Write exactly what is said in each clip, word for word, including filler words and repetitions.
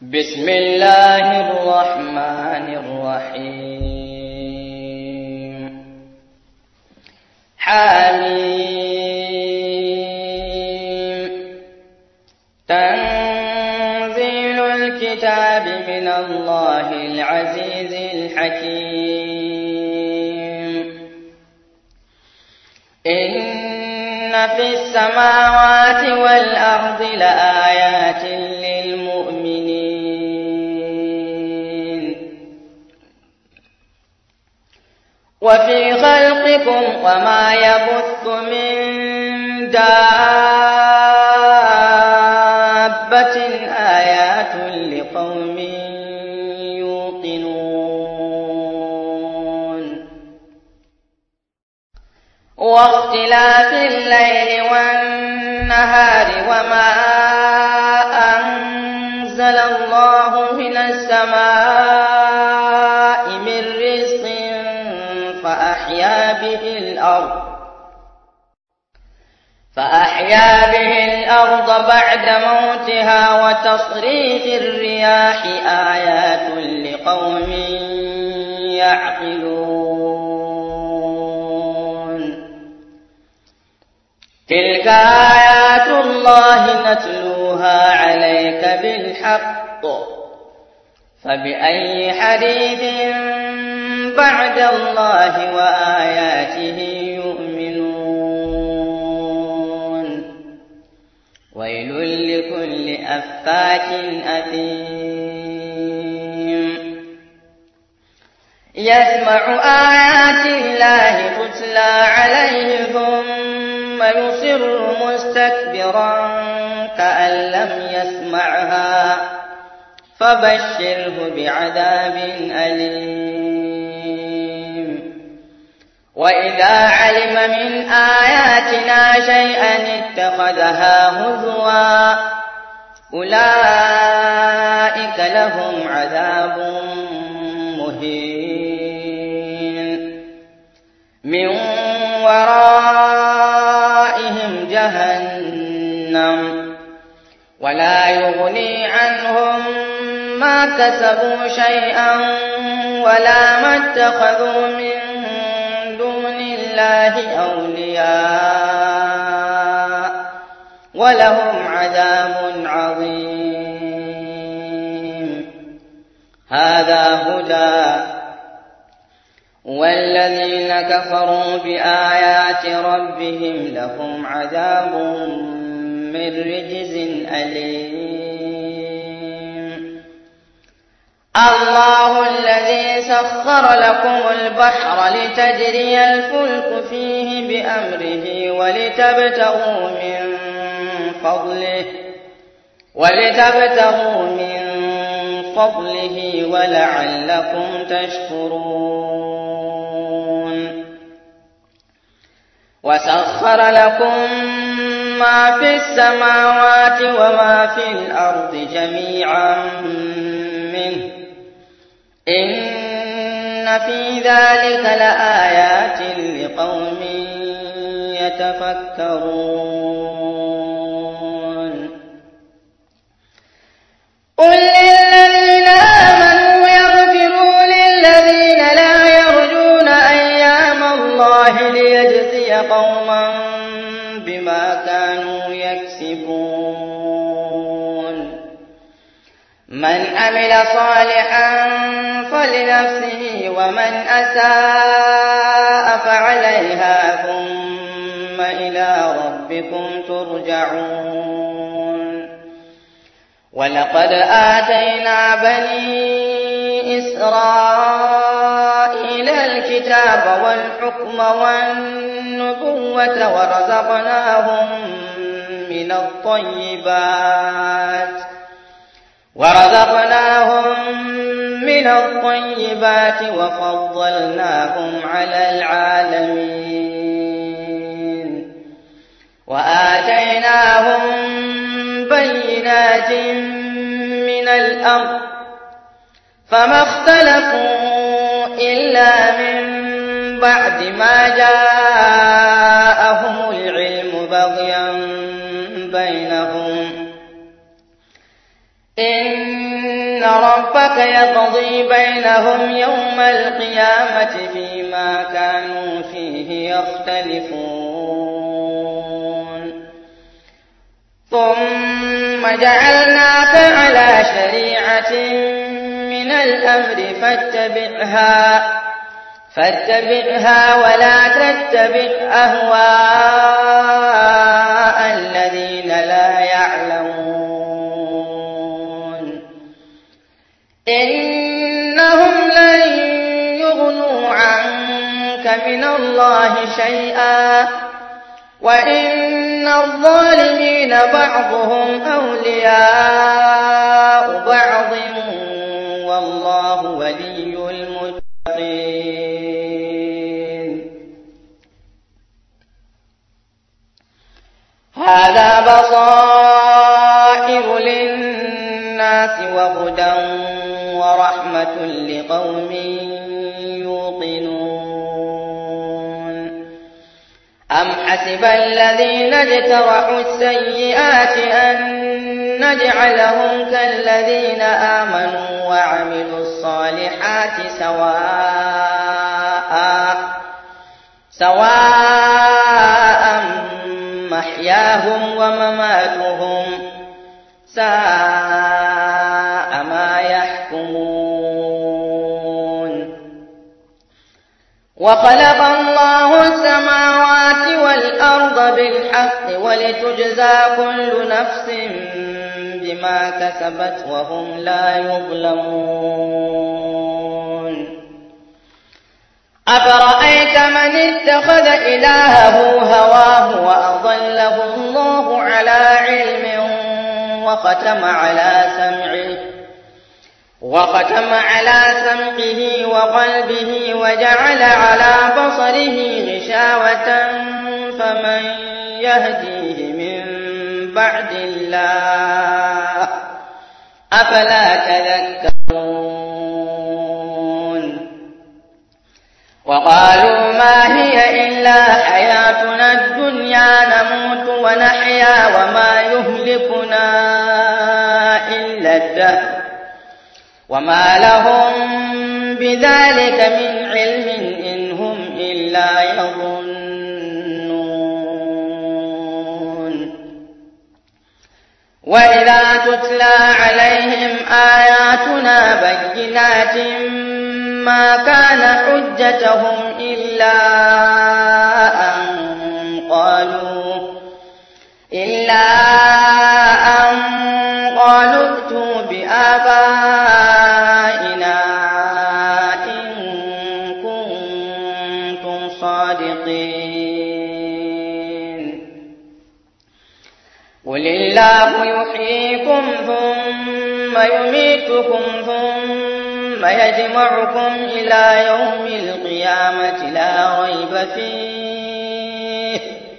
بسم الله الرحمن الرحيم. حميم. تنزيل الكتاب من الله العزيز الحكيم. إن في السماوات والأرض لآيات للمؤمنين وفي خلقكم وما يبث من دابة آيات لقوم يوقنون. واختلاف الليل والنهار وما أنزل الله من السماء من رزق فأحيا به الأرض فأحيا به الأرض بعد موتها وتصريف الرياح آيات لقوم يعقلون. تلك آيات الله نتلوها عليك بالحق فبأي حديث بعد الله وآياته يؤمنون. ويل لكل أفاك أثيم يسمع آيات الله تتلى عليه ثم يصر مستكبرا كأن لم يسمعها فبشره بعذاب أليم. وإذا علم من آياتنا شيئا اتخذها هزوا أولئك لهم عذاب مهين من ورائهم جهنم ولا يغني عنهم ما كسبوا شيئا ولا ما اتخذوا من دون الله أولياء ولهم عذاب عظيم. هذا هدى والذين كفروا بآيات ربهم لهم عذاب من رجز أليم. الله الذي سخر لكم البحر لتجري الفلك فيه بأمره ولتبتغوا من فضله ولتبتغوا من فضله ولعلكم تشكرون. وسخر لكم ما في السماوات وما في الأرض جميعا منه إن في ذلك لآيات لقوم يتفكرون. قل للذين آمنوا يغفروا للذين لا يرجون أيام الله ليجزي قوما بما كانوا يكسبون. من عمل صالحا فلنفسه ومن أساء فعليها ثم إلى ربكم ترجعون. ولقد آتينا بني إسرائيل الكتاب والحكم والنبوة ورزقناهم من الطيبات ورزقناهم من الطيبات وفضلناهم على العالمين وآتيناهم بينات من الأمر فما اختلفوا إلا من بعد ما جاءهم العلم بغيا بينهم إن إن ربك يقضي بينهم يوم القيامة فيما كانوا فيه يختلفون ثم جعلناك على شريعة من الأمر فاتبعها فاتبعها ولا تتبع أهواء الذين لا يعلمون إنهم لن يغنوا عنك من الله شيئا وإن الظالمين بعضهم أولياء بعض والله ولي المتقين هذا بصائر للناس وهدى ورحمة لقوم يوقنون أم حسب الذين اجترحوا السيئات أن نجعلهم كالذين آمنوا وعملوا الصالحات سواء سواء محياهم ومماتهم ساء ما يحكمون وخلق الله السماوات والأرض بالحق ولتجزى كل نفس بما كسبت وهم لا يظلمون أفرأيت من اتخذ إلهه هواه وأضله الله على علم وختم على سمعه وختم على سمعه وقلبه وجعل على بصره غشاوة فمن يهديه من بعد الله أفلا تذكرون وقالوا ما هي إلا حياتنا الدنيا نموت ونحيا وما يهلكنا إلا الدهر وما لهم بذلك من علم إن هم إلا يظنون وإذا تتلى عليهم آياتنا بينات ما كان حجتهم إلا أن قالوا إلا أن قالوا ائتوا بآبائنا إن كنتم صادقين قل الله يحييكم ثم يميتكم ثم يجمعكم إلى يوم القيامة لا ريب فيه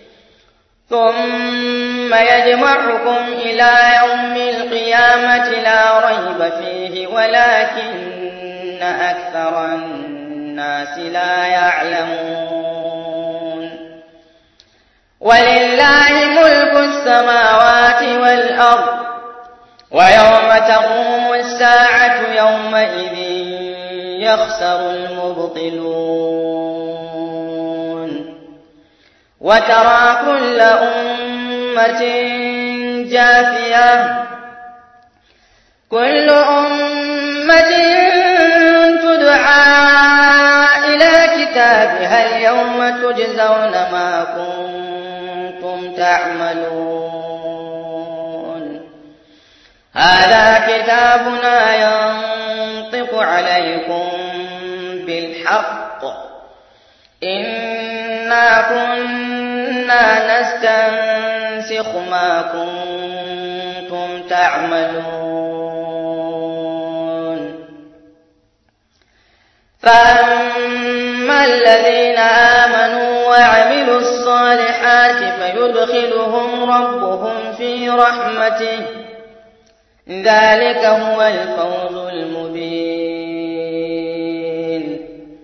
ثم يجمعكم إلى يوم القيامة لا ريب فيه ولكن أكثر الناس لا يعلمون ولله ملك السماوات والأرض ويوم تقوم الساعة يومئذ يخسر المبطلون وترى كل أمة جاثية كل أمة تدعى إلى كتابها اليوم تجزون ما كنتم تعملون هذا كتابنا ينطق عليكم بالحق إنا كنا نستنسخ ما كنتم تعملون فأما الذين آمنوا وعملوا الصالحات فيدخلهم ربهم في رحمته ذلك هو الفوز المبين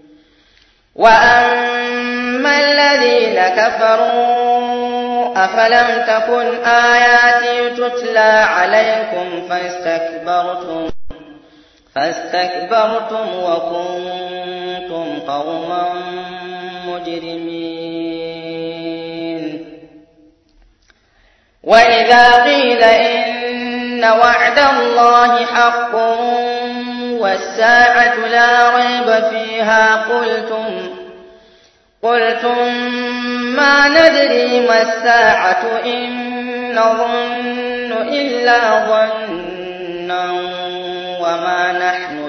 وأما الذين كفروا أفلم تكن آياتي تتلى عليكم فاستكبرتم فاستكبرتم وكنتم قوما مجرمين. وإذا قيل إن وعد الله حق والساعة لا ريب فيها قلتم قلتم ما ندري ما الساعة إن نظن إلا ظنا وما نحن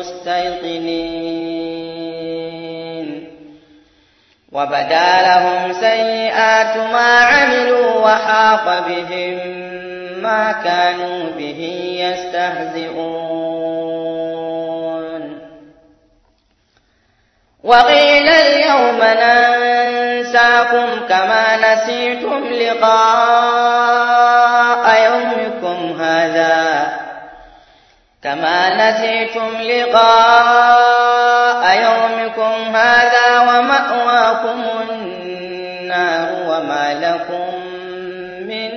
بمستيقنين. وبدا لهم سيئات ما عملوا وحاق بهم ما كانوا به يستهزئون. وقيل اليوم ننساكم كما نسيتم لقاء يومكم هذا كما نسيتم لقاء يومكم هذا ومأواكم النار وما لكم من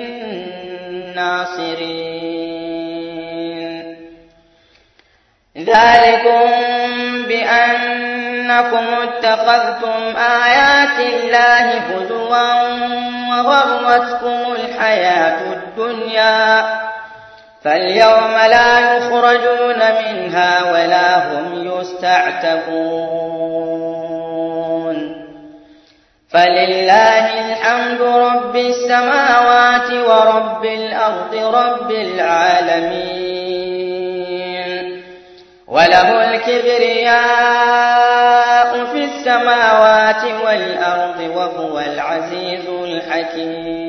ناصرين. ذلكم بأنكم اتخذتم آيات الله هزوا وغرتكم الحياة الدنيا فاليوم لا يخرجون منها ولا هم يستعتبون. فلله الحمد رب السماوات ورب الأرض رب العالمين وله الكبرياء في السماوات والأرض وهو العزيز الحكيم.